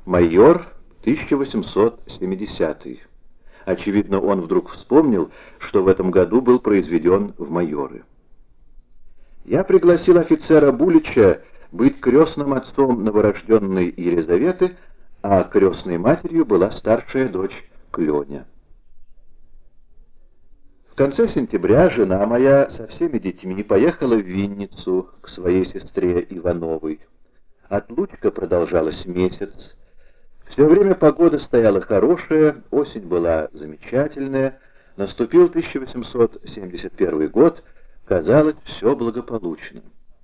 Майор, 1870. Очевидно, он вдруг вспомнил, что в этом году был произведен в майоры. Я пригласил офицера Булича быть крестным отцом новорожденной Елизаветы, а крестной матерью была старшая дочь Кленя. В конце сентября жена моя со всеми детьми поехала в Винницу к своей сестре Ивановой. Отлучка продолжалась месяц. Все время погода стояла хорошая, осень была замечательная, наступил 1871 год, казалось, все благополучно.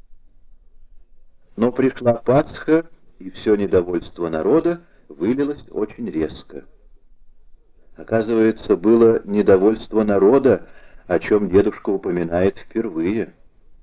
Но пришла Пасха, и все недовольство народа вылилось очень резко. Оказывается, было недовольство народа, о чем дедушка упоминает впервые.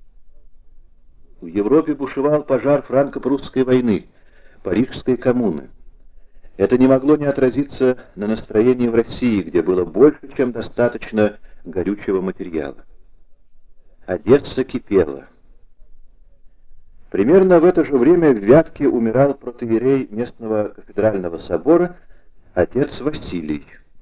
В Европе бушевал пожар франко-прусской войны, Парижской коммуны. Это не могло не отразиться на настроении в России, где было больше, чем достаточно горючего материала. Одесса кипела. Примерно в это же время в Вятке умирал протоиерей местного кафедрального собора, отец Василий.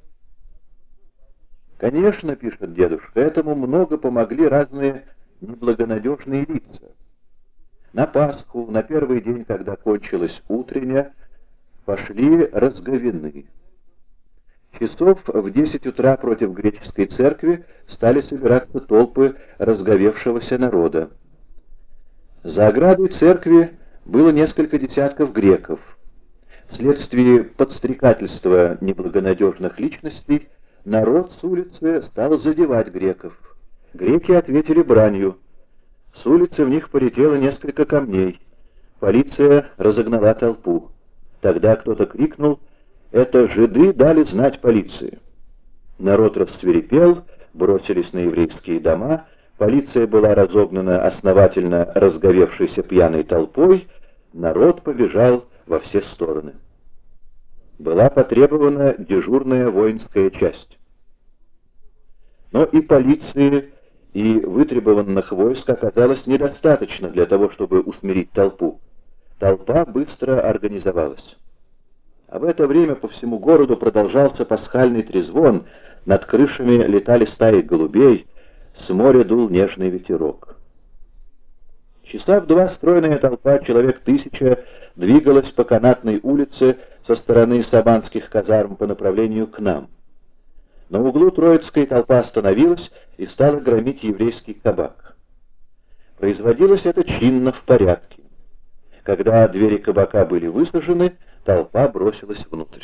Конечно, пишет дедушка, этому много помогли разные неблагонадежные лица. На Пасху, на первый день, когда кончилась утренняя, пошли разговины. Часов в 10 утра против греческой церкви стали собираться толпы разговевшегося народа. За оградой церкви было несколько десятков греков. Вследствие подстрекательства неблагонадежных личностей народ с улицы стал задевать греков. Греки ответили бранью. С улицы в них полетело несколько камней. Полиция разогнала толпу. Тогда кто-то крикнул: «Это жиды дали знать полиции». Народ рассвирепел, бросились на еврейские дома, полиция была разогнана основательно разговевшейся пьяной толпой, народ побежал во все стороны. Была потребована дежурная воинская часть. Но и полиции, и вытребованных войск оказалось недостаточно для того, чтобы усмирить толпу. Толпа быстро организовалась. А в это время по всему городу продолжался пасхальный трезвон, над крышами летали стаи голубей, с моря дул нежный ветерок. Часа в два стройная толпа, человек 1000, двигалась по Канатной улице со стороны Сабанских казарм по направлению к нам. На углу Троицкой толпа остановилась и стала громить еврейский кабак. Производилось это чинно, в порядке. Когда двери кабака были высажены, толпа бросилась внутрь.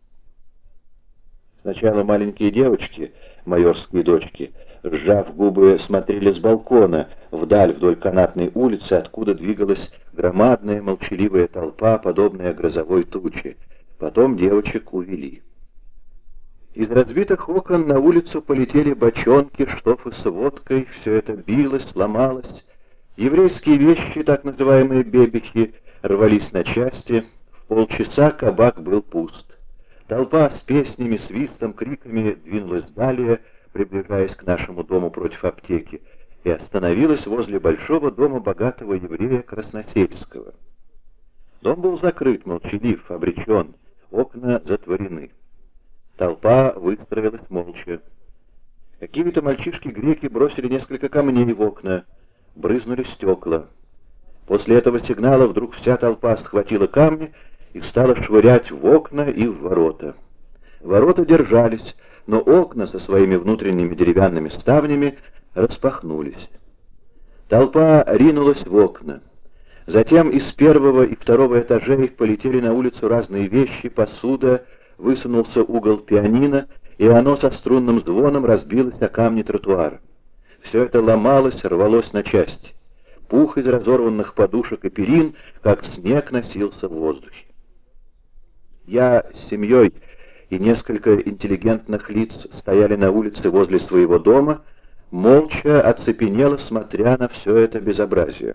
Сначала маленькие девочки, майорские дочки, сжав губы, смотрели с балкона вдаль вдоль Канатной улицы, откуда двигалась громадная молчаливая толпа, подобная грозовой туче. Потом девочек увели. Из разбитых окон на улицу полетели бочонки, штофы с водкой, все это билось, ломалось. Еврейские вещи, так называемые бебехи, рвались на части. В полчаса кабак был пуст. Толпа с песнями, свистом, криками двинулась далее, приближаясь к нашему дому против аптеки, и остановилась возле большого дома богатого еврея Красносельского. Дом был закрыт, молчалив, обречен, окна затворены. Толпа выстроилась молча. Какие-то мальчишки-греки бросили несколько камней в окна, брызнули стекла. После этого сигнала вдруг вся толпа схватила камни и стала швырять в окна и в ворота. Ворота держались, но окна со своими внутренними деревянными ставнями распахнулись. Толпа ринулась в окна. Затем из первого и второго этажей полетели на улицу разные вещи, посуда, высунулся угол пианино, и оно со струнным звоном разбилось о камни тротуара. Все это ломалось, рвалось на части. Пух из разорванных подушек и перин, как снег, носился в воздухе. Я с семьей и несколько интеллигентных лиц стояли на улице возле своего дома, молча, оцепенело, смотря на все это безобразие.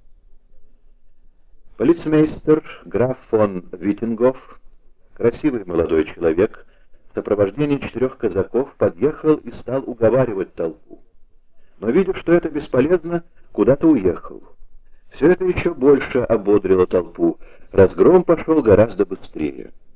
Полицмейстер граф фон Виттингоф, красивый молодой человек, в сопровождении 4 казаков подъехал и стал уговаривать толпу. Но, видя, что это бесполезно, куда-то уехал. Все это еще больше ободрило толпу. Разгром пошел гораздо быстрее.